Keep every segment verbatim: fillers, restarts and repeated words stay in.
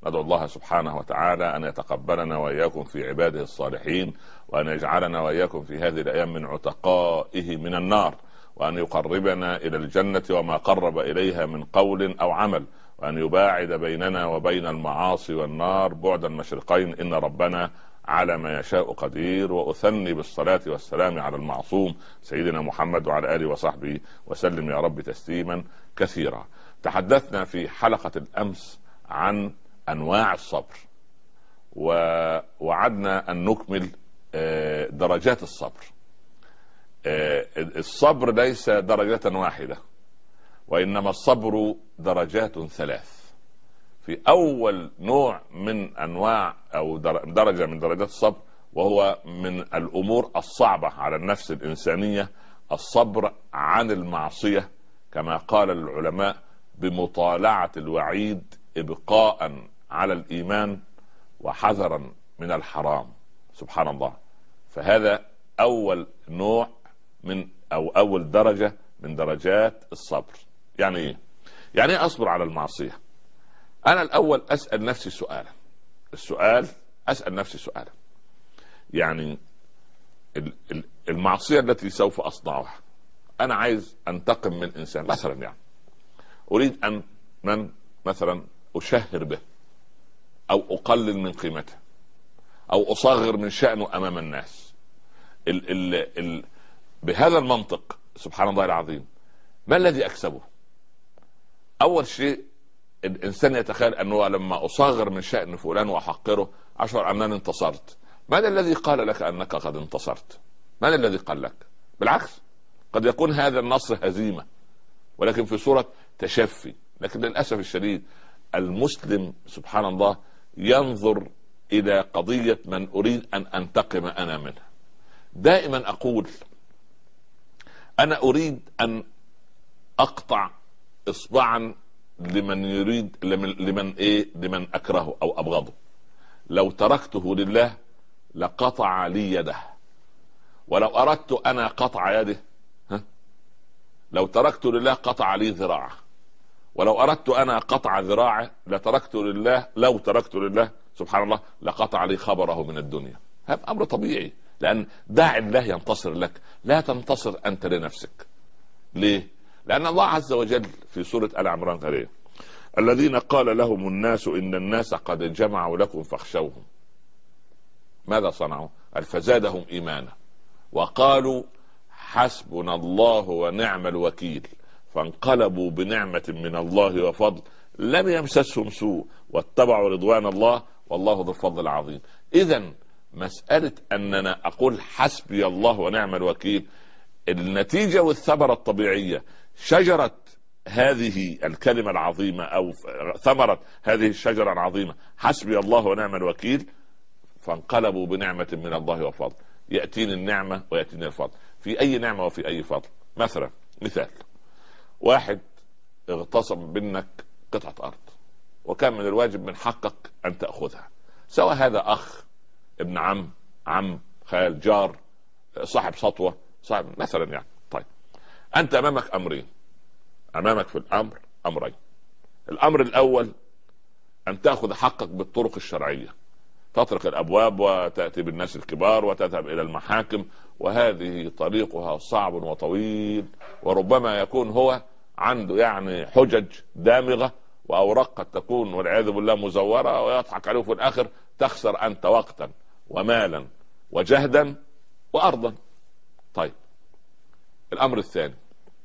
ندعو الله سبحانه وتعالى أن يتقبلنا وإياكم في عباده الصالحين، وأن يجعلنا وإياكم في هذه الأيام من عتقائه من النار، وأن يقربنا إلى الجنة وما قرب إليها من قول أو عمل، وأن يباعد بيننا وبين المعاصي والنار بعد المشرقين، إن ربنا على ما يشاء قدير. وأثني بالصلاة والسلام على المعصوم سيدنا محمد وعلى آله وصحبه وسلم يا رب تسليما كثيرا. تحدثنا في حلقة الأمس عن أنواع الصبر، ووعدنا أن نكمل درجات الصبر. الصبر ليس درجة واحدة، وإنما الصبر درجات ثلاث. في أول نوع من أنواع أو درجة من درجات الصبر، وهو من الأمور الصعبة على النفس الإنسانية، الصبر عن المعصية، كما قال العلماء بمطالعة الوعيد إبقاء على الإيمان وحذرا من الحرام. سبحان الله. فهذا أول نوع من أو أول درجة من درجات الصبر. يعني إيه؟ يعني إيه أصبر على المعصية؟ أنا الأول أسأل نفسي سؤالا، السؤال أسأل نفسي سؤالا، يعني المعصية التي سوف أصنعها، أنا عايز أنتقم من إنسان مثلا، يعني أريد أن من مثلا أشهر به أو أقلل من قيمته أو أصغر من شأنه أمام الناس. ال ال ال بهذا المنطق سبحان الله العظيم، ما الذي أكسبه؟ أول شيء الإنسان يتخيل أنه لما أصغر من شأن فلان وأحقره أشعر أنني انتصرت. من الذي قال لك أنك قد انتصرت؟ من الذي قال لك؟ بالعكس، قد يكون هذا النصر هزيمة، ولكن في صورة تشفي. لكن للأسف الشديد المسلم سبحان الله ينظر إلى قضية من أريد أن أنتقم أنا منه. دائما أقول أنا أريد أن أقطع إصبعا لمن يريد لمن, لمن إيه لمن أكرهه أو أبغضه. لو تركته لله لقطع لي يده، ولو أردت أنا قطع يده ها؟ لو تركت لله قطع لي ذراعه، ولو أردت أنا قطع ذراعه لتركت لله لو تركت لله سبحان الله لقطع لي خبره من الدنيا. هذا أمر طبيعي، لأن داعي الله ينتصر لك، لا تنتصر أنت لنفسك. ليه؟ لأن الله عز وجل في سورة آل عمران قال إيه؟ الذين قال لهم الناس إن الناس قد جمعوا لكم فاخشوهم. ماذا صنعوا؟ فزادهم إيمانا وقالوا حسبنا الله ونعم الوكيل، فانقلبوا بنعمة من الله وفضل لم يمسسهم سوء واتبعوا رضوان الله والله ذو الفضل العظيم. إذن مسألة أننا أقول حسبي الله ونعم الوكيل، النتيجة والثمرة الطبيعية شجرة هذه الكلمة العظيمة أو ثمرة هذه الشجرة العظيمة حسبي الله ونعم الوكيل، فانقلبوا بنعمة من الله وفضل. يأتيني النعمة ويأتيني الفضل، في أي نعمة وفي أي فضل. مثلا مثال، واحد اغتصب منك قطعة أرض وكان من الواجب من حقك أن تأخذها، سواء هذا أخ، ابن عم، عم، خال، جار، صاحب سطوة، صاحب مثلا يعني. طيب أنت أمامك أمرين، أمامك في الأمر أمرين. الأمر الأول أن تأخذ حقك بالطرق الشرعية، تطرق الأبواب وتأتي بالناس الكبار وتذهب إلى المحاكم، وهذه طريقها صعب وطويل، وربما يكون هو عنده يعني حجج دامغة وأوراق قد تكون والعياذ بالله مزورة، ويضحك عليه في الآخر تخسر أنت وقتا ومالا وجهدا وأرضا. طيب الأمر الثاني،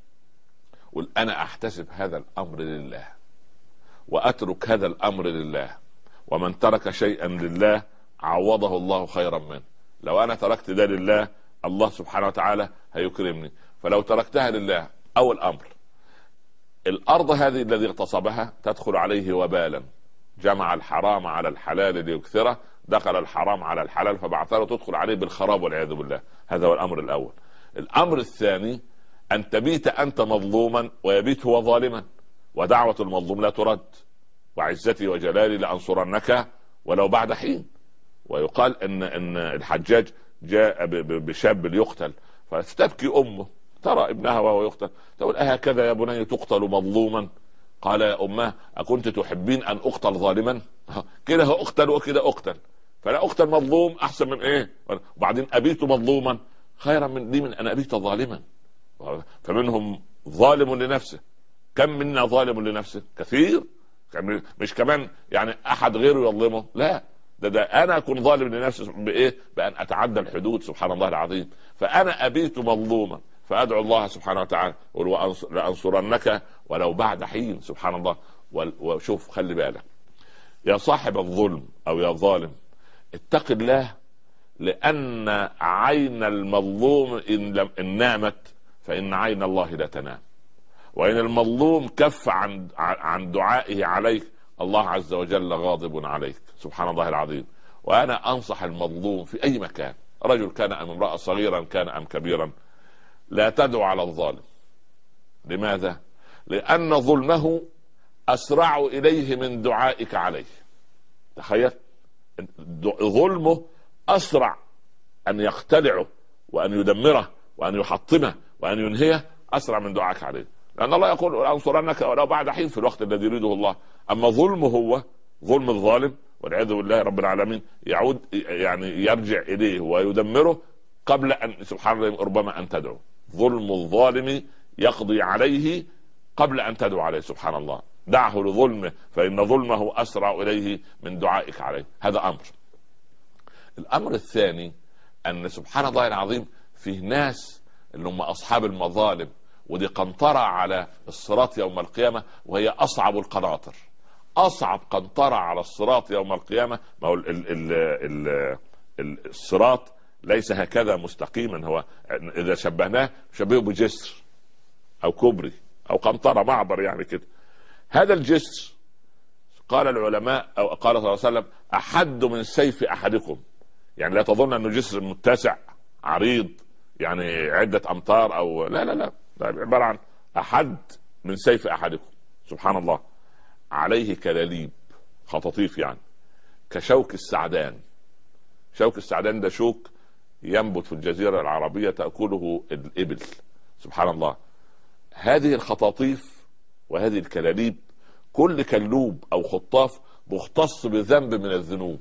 قل أنا أحتسب هذا الأمر لله وأترك هذا الأمر لله، ومن ترك شيئا لله عوضه الله خيرا منه. لو أنا تركت ده لله الله سبحانه وتعالى هيكرمني. فلو تركتها لله، أول أمر الأرض هذه الذي اغتصبها تدخل عليه وبالا، جمع الحرام على الحلال ليكثره، دخل الحرام على الحلال فبعثره، تدخل عليه بالخراب والعياذ بالله. هذا هو الأمر الأول. الأمر الثاني أن تبيت أنت مظلوما ويبيت هو ظالما، ودعوة المظلوم لا ترد، وعزتي وجلالي لأنصرنك ولو بعد حين. ويقال ان ان الحجاج جاء بشاب ليقتل فتبكي امه، ترى ابنها وهو يقتل، تقول اهكذا يا بني تقتل مظلوما قال يا أمه أكنت تحبين أن أقتل ظالما؟ كده أقتل وكده أقتل، فلا أقتل مظلوم أحسن من إيه؟ وبعدين أبيت مظلوما خيرا من دي من أن أبيت ظالما. فمنهم ظالم لنفسه. كم منا ظالم لنفسه؟ كثير. مش كمان يعني أحد غيره يظلمه، لا، ده, ده أنا أكون ظالم لنفسي بإيه؟ بأن أتعدى الحدود سبحان الله العظيم. فأنا أبيت مظلوما فأدعو الله سبحانه وتعالى لأنصرنك ولو بعد حين سبحان الله. وشوف خلي بالك يا صاحب الظلم أو يا ظالم، اتق الله، لأن عين المظلوم إن, لم إن نامت فإن عين الله لا تنام، وإن المظلوم كف عن عن دعائه عليك الله عز وجل غاضب عليك سبحان الله العظيم. وأنا أنصح المظلوم في أي مكان، رجل كان أم امرأة، صغيرا كان أم كبيرا، لا تدعو على الظالم. لماذا؟ لأن ظلمه أسرع إليه من دعائك عليه. تخيل، ظلمه أسرع أن يقتلعه وأن يدمره وأن يحطمه وأن ينهيه أسرع من دعائك عليه، لأن الله يقول أنصرنك ولو بعد حين في الوقت الذي يريده الله. أما ظلمه هو ظلم الظالم والعياذ بالله رب العالمين يعود يعني يرجع إليه ويدمره قبل أن سبحان الله ربما أن تدعو. ظلم الظالم يقضي عليه قبل أن تدعو عليه سبحان الله. دعه لظلمه فإن ظلمه أسرع إليه من دعائك عليه. هذا أمر. الأمر الثاني أن سبحان الله العظيم فيه ناس اللي هم أصحاب المظالم، ودي قنطرة على الصراط يوم القيامة، وهي أصعب القناطر. أصعب قنطرة على الصراط يوم القيامة. ما هو ال ال ال ال الصراط ليس هكذا مستقيما، هو إذا شبهناه شبهه بجسر أو كوبري أو قنطرة معبر يعني كده. هذا الجسر قال العلماء أو قال صلى الله عليه وسلم أحد من سيف أحدكم. يعني لا تظن أنه جسر متسع عريض يعني عدة أمتار أو لا لا لا، عبارة عن أحد من سيف أحدكم سبحان الله. عليه كلاليب خطاطيف يعني كشوك السعدان. شوك السعدان ده شوك ينبت في الجزيرة العربية تأكله الإبل سبحان الله. هذه الخطاطيف وهذه الكلاليب كل كلوب أو خطاف مختص بذنب من الذنوب.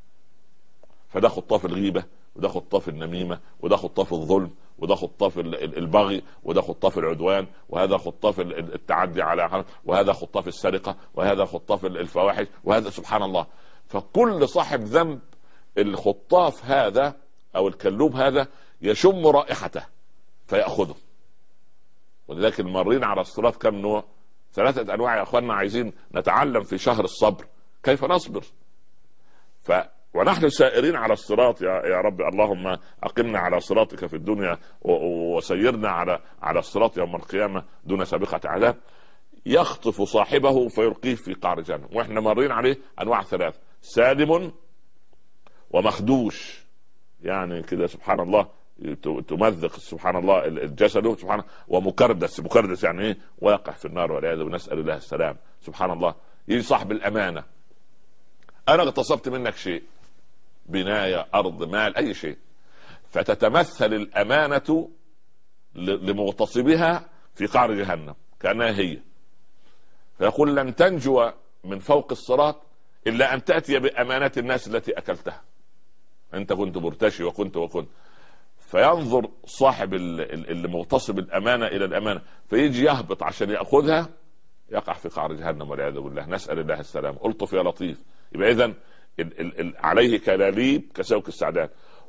فده خطاف الغيبة، وده خطاف النميمة، وده خطاف الظلم، وده خطاف البغي، وده خطاف العدوان، وهذا خطاف التعدي على، وهذا خطاف السرقة، وهذا خطاف الفواحش، وهذا سبحان الله. فكل صاحب ذنب الخطاف هذا أو الكلوب هذا يشم رائحته فيأخذه. ولذلك المارين على الصراط كم نوع؟ ثلاثة أنواع يا أخواننا. عايزين نتعلم في شهر الصبر كيف نصبر. ف ونحن سائرين على الصراط يا يا رب اللهم أقمنا على صراطك في الدنيا وسيرنا على على الصراط يوم القيامة دون سابقة عذاب. يخطف صاحبه فيلقيه في قعر جهنم. واحنا مارين عليه أنواع ثلاث: سالم ومخدوش، يعني كده سبحان الله تمزق سبحان الله الجسد سبحان الله، ومكردس. مكردس يعني ايه؟ واقع في النار والعياذ بالله، نسأل الله السلام سبحان الله. يجي صاحب الأمانة، أنا اغتصبت منك شيء، بناية، أرض، مال، أي شيء، فتتمثل الأمانة لمغتصبها في قعر جهنم كأنها هي، فيقول لن تنجو من فوق الصراط إلا أن تأتي بأمانات الناس التي أكلتها. أنت كنت مرتشي وكنت وكنت فينظر صاحب اللي مغتصب الأمانة إلى الأمانة فيجي يهبط عشان يأخذها، يقع في قعر جهنم والعياذ بالله، نسأل الله السلام. ألطف يا لطيف. يبقى إذن عليه كلاليب كشوك السعدان،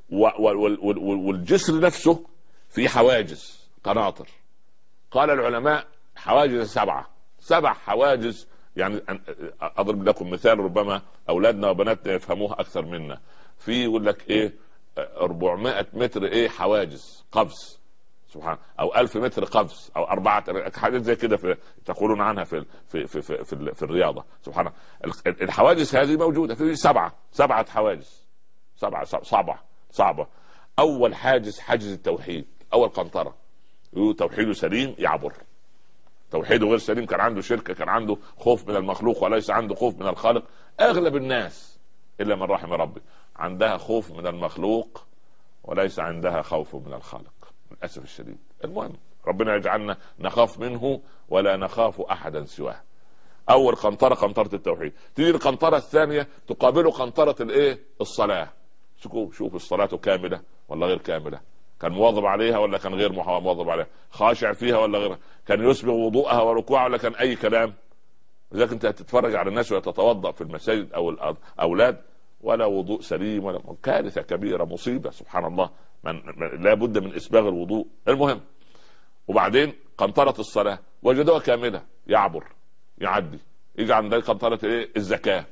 والجسر نفسه في حواجز قناطر. قال العلماء حواجز سبعة سبع حواجز. يعني أضرب لكم مثال ربما أولادنا وبناتنا يفهموها أكثر منا. في يقول لك إيه أربعمائة متر إيه حواجز قفز سبحان، أو ألف متر قفز، أو أربعة حاجات زي كده في تقولون عنها في في في في, في, في الرياضة سبحان. الحواجز هذه موجودة في سبعة سبعة حواجز سبعة صعبة صعبة. أول حاجز حاجز التوحيد، أول قنطرة توحيده سليم يعبر. توحيده غير سليم، كان عنده شركة، كان عنده خوف من المخلوق وليس عنده خوف من الخالق. أغلب الناس إلا من رحم ربي عندها خوف من المخلوق وليس عندها خوف من الخالق للأسف الشديد. المهم ربنا يجعلنا نخاف منه ولا نخاف أحدا سواه. اول قنطره قنطره التوحيد. تيجي القنطره الثانيه تقابله قنطره الايه؟ الصلاه. شوف شوف الصلاه كامله ولا غير كامله؟ كان مواظب عليها ولا كان غير مواظب عليها؟ خاشع فيها ولا غير؟ كان يسبغ وضوءها وركوعها ولا كان اي كلام؟ لذلك انت هتتفرج على الناس ويتتوضا في المساجد او الاولاد ولا وضوء سليم، ولا كارثه كبيره، مصيبه سبحان الله. من لا بد من اسباغ الوضوء. المهم، وبعدين قنطره الصلاه وجدوها كامله، يعبر يعدي. يجي عند قنطره ايه؟ الزكاه.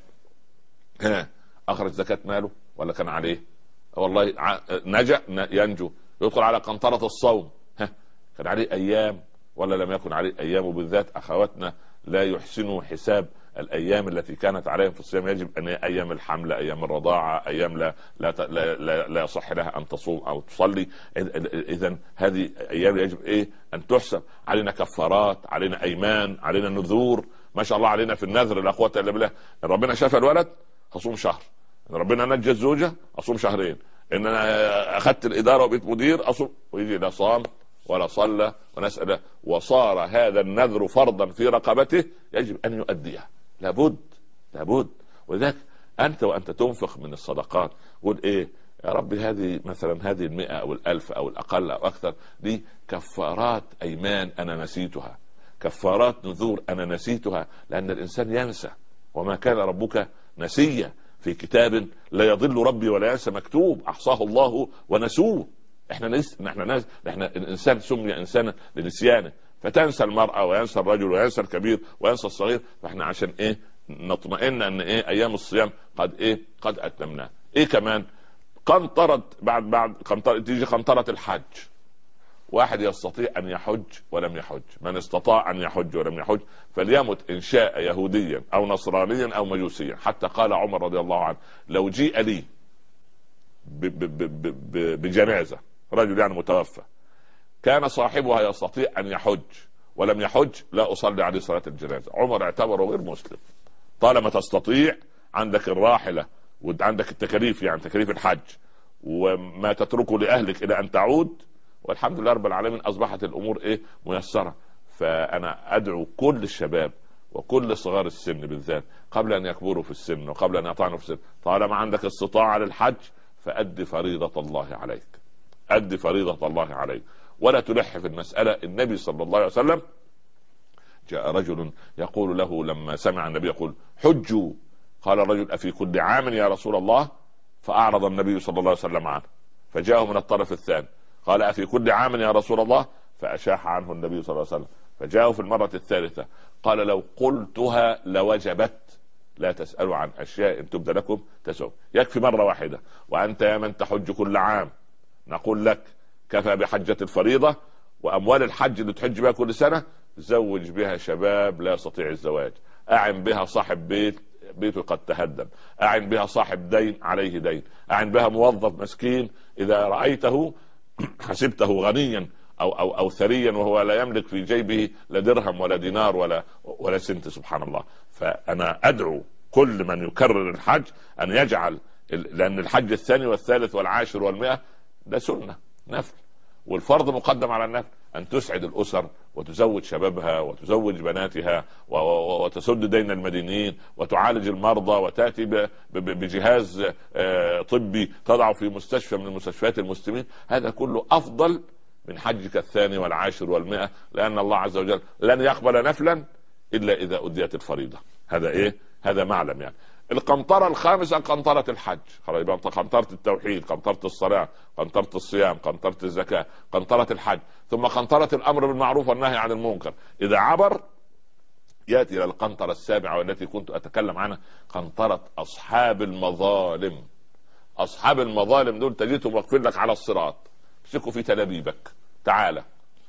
ها، اخرج زكاه ماله ولا كان عليه؟ والله نجا ينجو. يدخل على قنطره الصوم، ها، كان عليه ايام ولا لم يكن عليه ايام؟ وبالذات اخواتنا لا يحسنوا حساب الايام التي كانت عليهم في الصيام. يجب ان ايام الحمل، ايام الرضاعه، ايام لا لا لا, لا, لا يصح لها ان تصوم او تصلي. اذا هذه ايام يجب ايه؟ ان تحسب. علينا كفارات، علينا ايمان، علينا نذور. ما شاء الله علينا في النذر لا قوه الا بالله. ان ربنا شاف الولد هصوم شهر، ان ربنا نجى الزوجه اصوم شهرين، ان انا اخذت الاداره وبقيت مدير اصوم. ويجي لا صام ولا صلى ونسأل، وصار هذا النذر فرضا في رقبته يجب ان يؤديها. لابد لابد. ولذلك انت وانت تنفق من الصدقات قول ايه؟ يا رب هذه مثلا هذه المئة او الالف او الاقل او اكثر دي كفارات ايمان انا نسيتها، كفارات نذور انا نسيتها. لان الانسان ينسى، وما كان ربك نسيا، في كتاب لا يضل ربي ولا ينسى مكتوب احصاه الله ونسوه. احنا نس... احنا ناس احنا الانسان سمي انسانا لنسيانه، فتنسى المرأة وينسى الرجل وينسى الكبير وينسى الصغير. فاحنا عشان ايه؟ نطمئن ان ايه؟ ايام الصيام قد ايه؟ قد اتممناه. ايه كمان؟ قنطرة بعد بعد قنطرة تيجي قنطرة الحج. واحد يستطيع ان يحج ولم يحج، من استطاع ان يحج ولم يحج فليمت ان شاء يهوديا او نصرانيا او مجوسيا. حتى قال عمر رضي الله عنه لو جيء لي ب... ب... ب... ب... بجنازة رجل يعني متوفى كان صاحبها يستطيع ان يحج ولم يحج لا اصلي عليه صلاة الجنازة. عمر اعتبره غير مسلم. طالما تستطيع، عندك الراحلة وعندك التكاليف، يعني تكاليف الحج وما تتركه لاهلك الى ان تعود، والحمد لله رب العالمين اصبحت الامور ايه؟ ميسرة. فانا ادعو كل الشباب وكل صغار السن بالذات قبل ان يكبروا في السن وقبل ان يطعنوا في السن، طالما عندك استطاعة للحج فأدي فريضة الله عليك، أدي فريضة الله عليك ولا تلح في المسألة. النبي صلى الله عليه وسلم جاء رجل يقول له لما سمع النبي يقول حجوا، قال الرجل أفي كل عام يا رسول الله؟ فأعرض النبي صلى الله عليه وسلم عنه، فجاءه من الطرف الثاني قال أفي كل عام يا رسول الله؟ فأشاح عنه النبي صلى الله عليه وسلم، فجاءه في المرة الثالثة قال لو قلتها لوجبت، لا تسألوا عن أشياء إن تبدأ لكم تسؤ. يكفي مرة واحدة. وأنت يا من تحج كل عام نقول لك كفى بحجة الفريضة، وأموال الحج اللي تحج بها كل سنة زوج بها شباب لا يستطيع الزواج، أعن بها صاحب بيت بيته قد تهدم، أعن بها صاحب دين عليه دين، أعن بها موظف مسكين إذا رأيته حسبته غنيا أو, أو, أو ثريا وهو لا يملك في جيبه لا درهم ولا دينار ولا, ولا سنت سبحان الله. فأنا أدعو كل من يكرر الحج أن يجعل، لأن الحج الثاني والثالث والعاشر والمئة ده سنة نفل، والفرض مقدم على النفل، أن تسعد الأسر وتزوج شبابها وتزوج بناتها وتسد دين المدينين وتعالج المرضى وتأتي بجهاز طبي تضعه في مستشفى من المستشفيات المسلمين. هذا كله أفضل من حجك الثاني والعاشر والمئة، لأن الله عز وجل لن يقبل نفلا إلا إذا أديت الفريضة. هذا إيه؟ هذا معلم. يعني القنطرة الخامسة قنطرة الحج، خلاص يبقى قنطرة التوحيد، قنطرة الصلاة، قنطرة الصيام، قنطرة الزكاة، قنطرة الحج، ثم قنطرة الأمر بالمعروف والنهي عن المنكر. إذا عبر يأتي إلى القنطرة السابعة والتي كنت أتكلم عنها، قنطرة أصحاب المظالم. أصحاب المظالم دول تجدهم واقفين لك على الصراط، امسكوا في تلابيبك، تعالى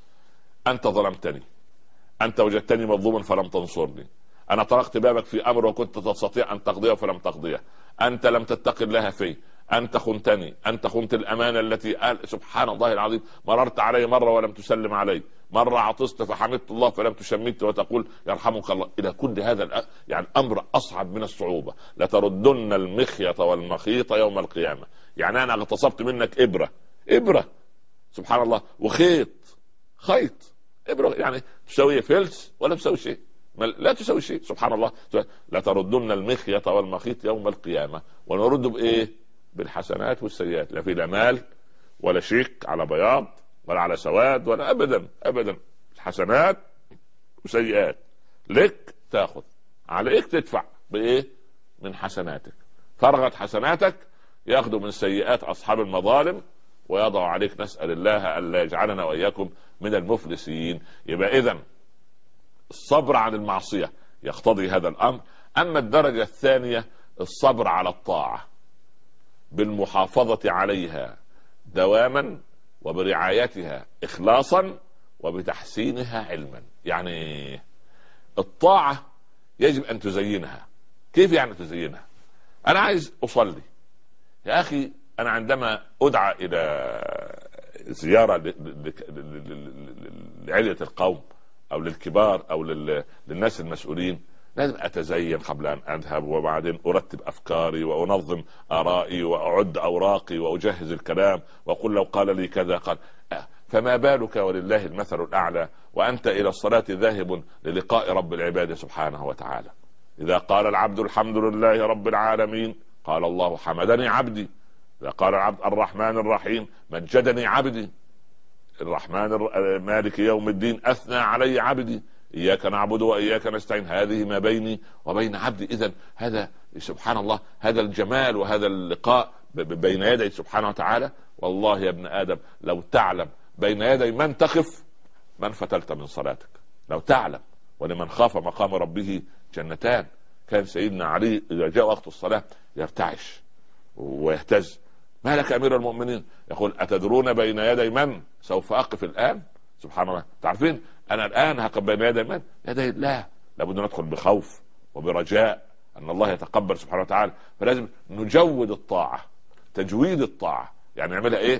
أنت ظلمتني، أنت وجدتني مظلوما فلم تنصرني، أنا طرقت بابك في أمر وكنت تستطيع أن تقضيه فلم تقضيه، أنت لم تتق الله في، أنت خنتني، أنت خنت الأمانة التي قال سبحان الله العظيم مررت علي مرة ولم تسلم علي، مرة عطست فحمدت الله فلم تشمت وتقول يرحمك الله. إلى كل هذا يعني أمر أصعب من الصعوبة. لتردن المخيط والمخيط يوم القيامة. يعني أنا اغتصبت منك إبرة إبرة سبحان الله، وخيط خيط إبرة، يعني تسوي فلس ولا تسوي شيء، لا تسوي شيء. سبحان الله، لا تردن المخية والمخيط يوم القيامة ونرد بايه؟ بالحسنات والسيئات. لا في لا مال ولا شيك على بياض ولا على سواد ولا ابدا ابدا، حسنات وسيئات. لك تاخذ، عليك تدفع بايه؟ من حسناتك. فرغت حسناتك ياخذوا من سيئات اصحاب المظالم ويضع عليك. نسأل الله الا يجعلنا واياكم من المفلسين. يبقى اذن الصبر عن المعصية يقتضي هذا الامر. اما الدرجة الثانية الصبر على الطاعة بالمحافظة عليها دواما وبرعايتها اخلاصا وبتحسينها علما. يعني الطاعة يجب ان تزينها. كيف يعني تزينها؟ انا عايز اصلي يا اخي، انا عندما ادعى الى زيارة لعلية القوم او للكبار او للناس المسؤولين لازم اتزين قبل ان اذهب، وبعدين ارتب افكاري وانظم ارائي واعد اوراقي واجهز الكلام واقول لو قال لي كذا قال. فما بالك ولله المثل الاعلى وانت الى الصلاة ذاهب للقاء رب العباد سبحانه وتعالى. اذا قال العبد الحمد لله رب العالمين قال الله حمدني عبدي. اذا قال العبد الرحمن الرحيم مجدني عبدي. الرحمن مالك يوم الدين اثنى علي عبدي. اياك نعبد واياك نستعين. هذه ما بيني وبين عبدي. اذا هذا سبحان الله، هذا الجمال وهذا اللقاء بين يدي سبحانه وتعالى. والله يا ابن ادم لو تعلم بين يدي من تقف من فتلت من صلاتك. لو تعلم. ولمن خاف مقام ربه جنتان. كان سيدنا علي اذا جاء وقت الصلاة يرتعش ويهتز. ما لك امير المؤمنين؟ يقول اتدرون بين يدي من سوف اقف الان؟ سبحان الله. تعرفين انا الان هقف بين يدي من؟ يدي الله. لابد ندخل بخوف وبرجاء ان الله يتقبل سبحانه وتعالى. فلازم نجود الطاعة، تجويد الطاعة. يعني نعملها ايه؟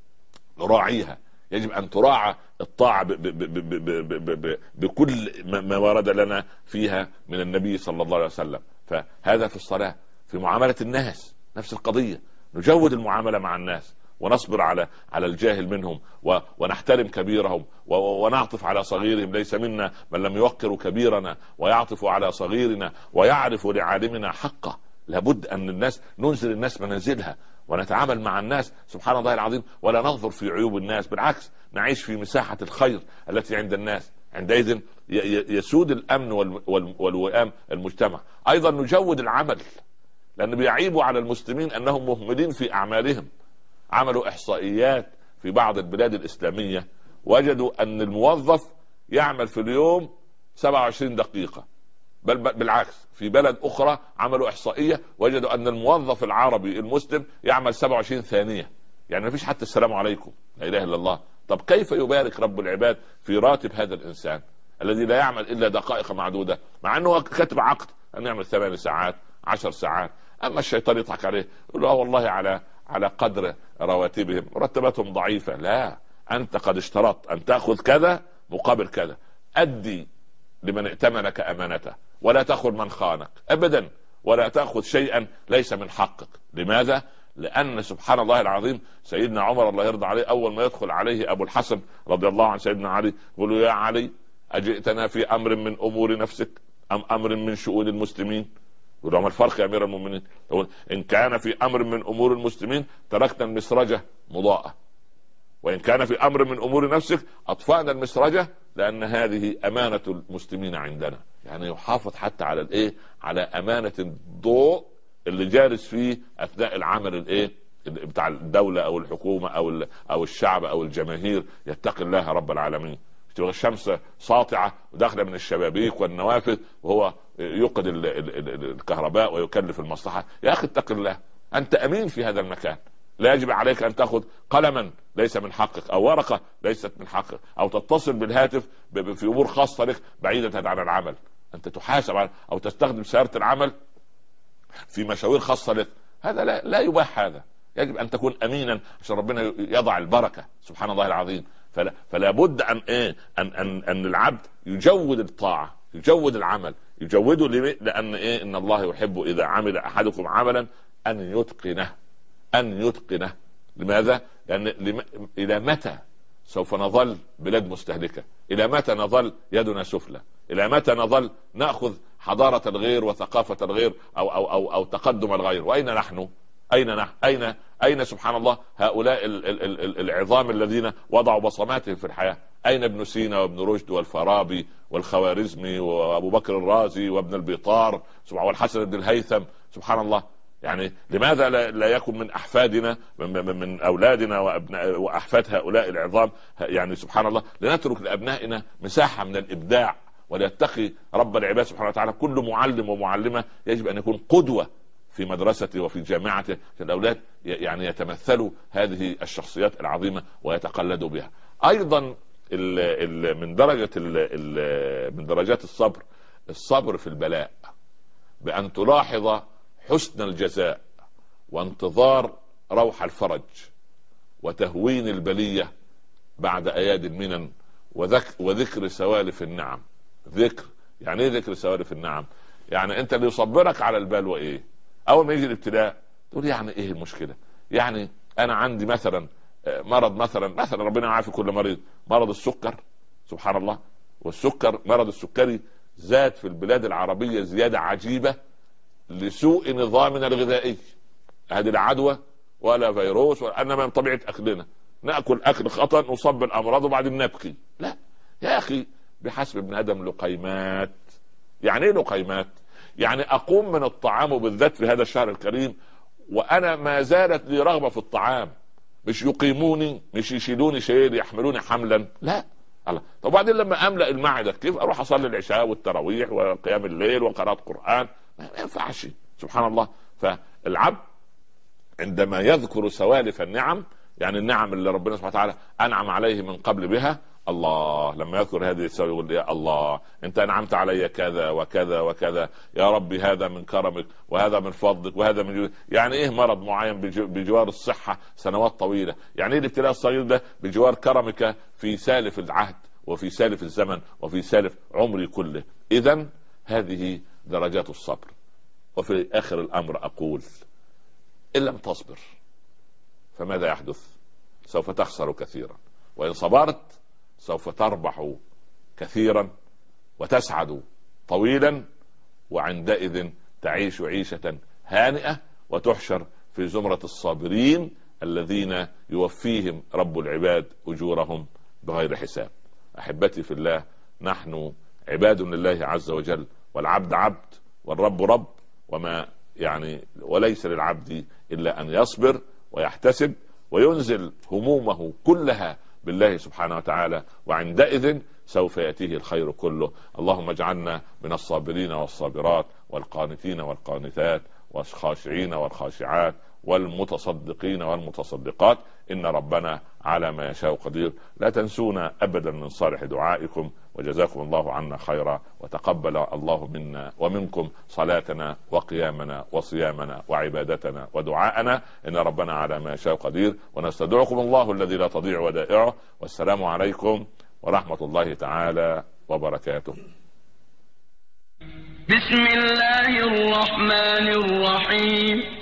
نراعيها. يجب ان تراعى الطاعة ب ب ب ب ب ب ب بكل ما ورد لنا فيها من النبي صلى الله عليه وسلم. فهذا في الصلاة. في معاملة الناس نفس القضية. نجود المعاملة مع الناس ونصبر على على الجاهل منهم ونحترم كبيرهم ونعطف على صغيرهم. ليس منا من لم يوقر كبيرنا ويعطف على صغيرنا ويعرف لعالمنا حقه. لابد ان الناس ننزل الناس منازلها ونتعامل مع الناس سبحان الله العظيم ولا ننظر في عيوب الناس. بالعكس نعيش في مساحة الخير التي عند الناس. عندئذ يسود الامن والوئام المجتمع. ايضا نجود العمل، لأن بيعيبوا على المسلمين أنهم مهملين في أعمالهم. عملوا إحصائيات في بعض البلاد الإسلامية وجدوا أن الموظف يعمل في اليوم سبعة وعشرين دقيقة. بل بالعكس في بلد أخرى عملوا إحصائية وجدوا أن الموظف العربي المسلم يعمل سبعة وعشرين ثانية. يعني ما فيش حتى السلام عليكم، لا إله إلا الله. طب كيف يبارك رب العباد في راتب هذا الإنسان الذي لا يعمل إلا دقائق معدودة، مع أنه كتب عقد أن يعمل ثمان ساعات عشر ساعات. اما الشيطان يضحك عليه يقول له والله على على قدر رواتبهم، مرتباتهم ضعيفة. لا، انت قد اشترطت ان تاخذ كذا مقابل كذا. ادي لمن ائتمنك امانته ولا تاخذ من خانك ابدا، ولا تاخذ شيئا ليس من حقك. لماذا؟ لان سبحان الله العظيم سيدنا عمر الله يرضى عليه اول ما يدخل عليه ابو الحسن رضي الله عن سيدنا علي يقول له يا علي اجئتنا في امر من امور نفسك ام امر من شؤون المسلمين؟ يقول له ما الفرق يا امير المؤمنين؟ يقول ان كان في امر من امور المسلمين تركنا المسرجة مضاءة، وان كان في امر من امور نفسك اطفأنا المسرجة، لان هذه امانة المسلمين عندنا. يعني يحافظ حتى على الايه، على امانة الضوء اللي جالس فيه اثناء العمل الايه بتاع الدولة او الحكومة او او الشعب او الجماهير. يتقي الله رب العالمين. تبقى الشمس ساطعة وداخلة من الشبابيك والنوافذ وهو يوقد الكهرباء ويكلف المصلحة. يا اخي اتق الله، انت امين في هذا المكان. لا يجب عليك ان تاخذ قلما ليس من حقك او ورقة ليست من حقك او تتصل بالهاتف في امور خاصة لك بعيدة عن العمل. انت تحاسب على او تستخدم سيارة العمل في مشاوير خاصة لك. هذا لا, لا يباح. هذا يجب ان تكون امينا عشان ربنا يضع البركة سبحان الله العظيم. فلا, فلا بد ان ايه ان ان ان العبد يجود الطاعة، يجود العمل، يجوده. لان ايه ان الله يحب اذا عمل احدكم عملا ان يتقنه، ان يتقنه. لماذا؟ لان لم... الى متى سوف نظل بلاد مستهلكة. إلى متى نظل يدنا سفلى؟ إلى متى نظل نأخذ حضارة الغير وثقافة الغير أو, أو, أو, أو تقدم الغير؟ وأين نحن؟ أين نحن؟ أين أين سبحان الله هؤلاء ال ال ال العظام الذين وضعوا بصماتهم في الحياة؟ أين ابن سينا وابن رشد والفارابي والخوارزمي وأبو بكر الرازي وابن البيطار والحسن بن الهيثم؟ سبحان الله. يعني لماذا لا يكون من أحفادنا من, من أولادنا وأبناء وأحفاد هؤلاء العظام يعني سبحان الله لنترك لأبنائنا مساحة من الإبداع، وليتقي رب العباد سبحانه وتعالى. كل معلم ومعلمة يجب أن يكون قدوة في مدرسته وفي جامعته، الأولاد يعني يتمثلوا هذه الشخصيات العظيمة ويتقلدوا بها. أيضا ال ال من درجة ال ال من درجات الصبر الصبر في البلاء، بأن تلاحظ حسن الجزاء وانتظار روح الفرج وتهوين البلية بعد أياد المنن وذك وذكر سوالف النعم. ذكر يعني ايه ذكر سوالف النعم؟ يعني انت اللي يصبرك على البلوى ايه؟ اول ما يجي الابتلاء تقول يعني ايه المشكلة؟ يعني انا عندي مثلا مرض مثلا مثلا ربنا يعافي كل مريض، مرض السكر سبحان الله. والسكر مرض السكري زاد في البلاد العربية زيادة عجيبة لسوء نظامنا الغذائي. هذه العدوى ولا فيروس ولا انما من طبيعة اكلنا، ناكل اكل خطا نصاب بالامراض وبعدين نبكي. لا يا اخي، بحسب ابن ادم لقيمات. يعني ايه لقيمات؟ يعني اقوم من الطعام وبالذات في هذا الشهر الكريم وانا ما زالت لي رغبة في الطعام، مش يقيموني مش يشيلوني شيل يحملوني حملا، لا الله. طب وبعدين لما املأ المعدة كيف اروح اصلي العشاء والتراويح وقيام الليل وقراءة قرآن؟ ما ينفعش سبحان الله. فالعبد عندما يذكر سوالف النعم، يعني النعم اللي ربنا سبحانه وتعالى انعم عليه من قبل بها، الله لما يذكر هذه السوالف يقول يا الله انت انعمت علي كذا وكذا وكذا، يا ربي هذا من كرمك وهذا من فضلك وهذا من جودك. يعني ايه مرض معين بجوار الصحة سنوات طويلة؟ يعني ايه الابتلاء الصغير ده بجوار كرمك في سالف العهد وفي سالف الزمن وفي سالف عمري كله؟ اذن هذه درجات الصبر. وفي اخر الامر اقول ان لم تصبر فماذا يحدث؟ سوف تخسر كثيرا، وان صبرت سوف تربح كثيرا وتسعد طويلا، وعندئذ تعيش عيشة هانئة وتحشر في زمرة الصابرين الذين يوفيهم رب العباد أجورهم بغير حساب. أحبتي في الله، نحن عباد لله عز وجل، والعبد عبد والرب رب، وما يعني وليس للعبد إلا أن يصبر ويحتسب وينزل همومه كلها بالله سبحانه وتعالى، وعندئذ سوف يأتيه الخير كله. اللهم اجعلنا من الصابرين والصابرات والقانتين والقانتات والخاشعين والخاشعات والمتصدقين والمتصدقات، إن ربنا على ما يشاء قدير. لا تنسونا أبدا من صالح دعائكم، وجزاكم الله عنا خيرا، وتقبل الله منا ومنكم صلاتنا وقيامنا وصيامنا وعبادتنا ودعاءنا، إن ربنا على ما يشاء قدير. ونستودعكم الله الذي لا تضيع ودائعه، والسلام عليكم ورحمة الله تعالى وبركاته. بسم الله الرحمن الرحيم.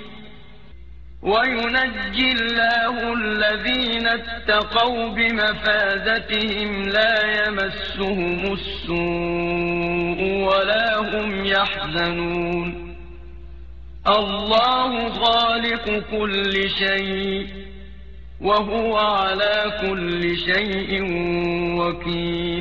وينجي الله الذين اتقوا بمفازتهم لا يمسهم السوء ولا هم يحزنون. الله خالق كل شيء وهو على كل شيء وكيل.